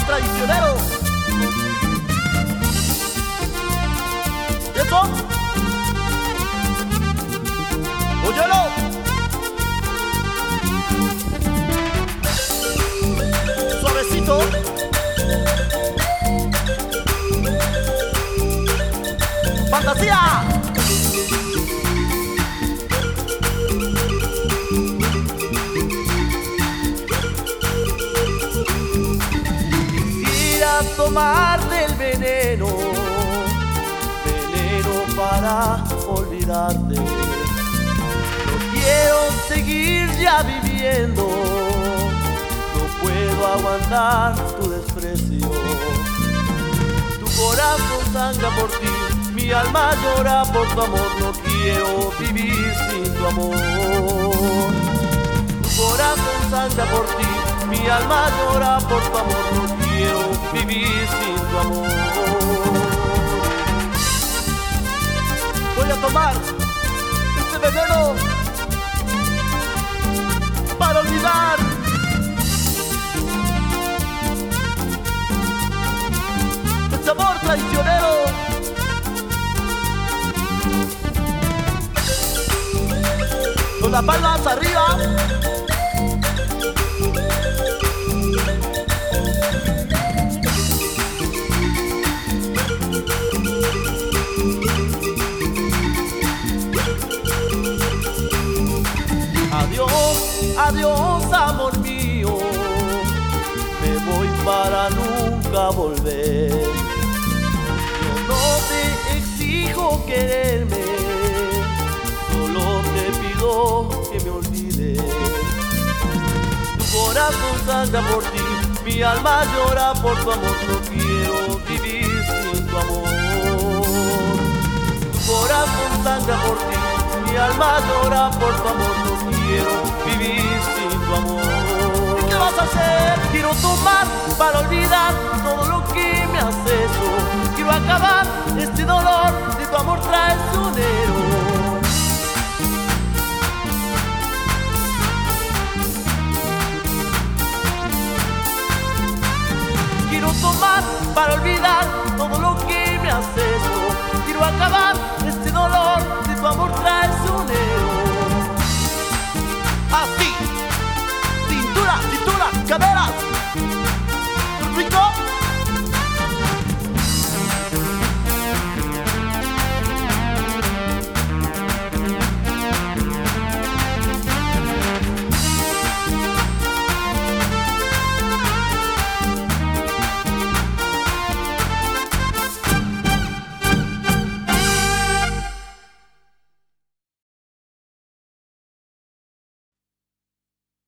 traicionero. ¿Y eso? ¡Óyelo! Suavecito. ¡Fantasía! Quisiera tomar del veneno, veneno para olvidarte. No quiero seguir ya viviendo, no puedo aguantar tu desprecio. Tu corazón sangra por ti, mi alma llora por tu amor, no quiero vivir sin tu amor. Tu corazón sangra por ti, mi alma llora por tu amor, no quiero vivir sin tu amor. Voy a tomar este veneno para olvidar este amor traicionero. Con las palmas arriba. Adiós, adiós, amor mío. Me voy para nunca volver. Yo no te exijo quererme, solo te pido que me olvides. Tu corazón sangra por ti, mi alma llora por tu amor, no quiero vivir sin tu amor. Tu corazón sangra por ti, mi alma llora por tu amor, no quiero vivir sin tu amor. ¿Y qué vas a hacer? Quiero tomar para olvidar todo lo que me has hecho. Quiero acabar este dolor de tu amor traicionero.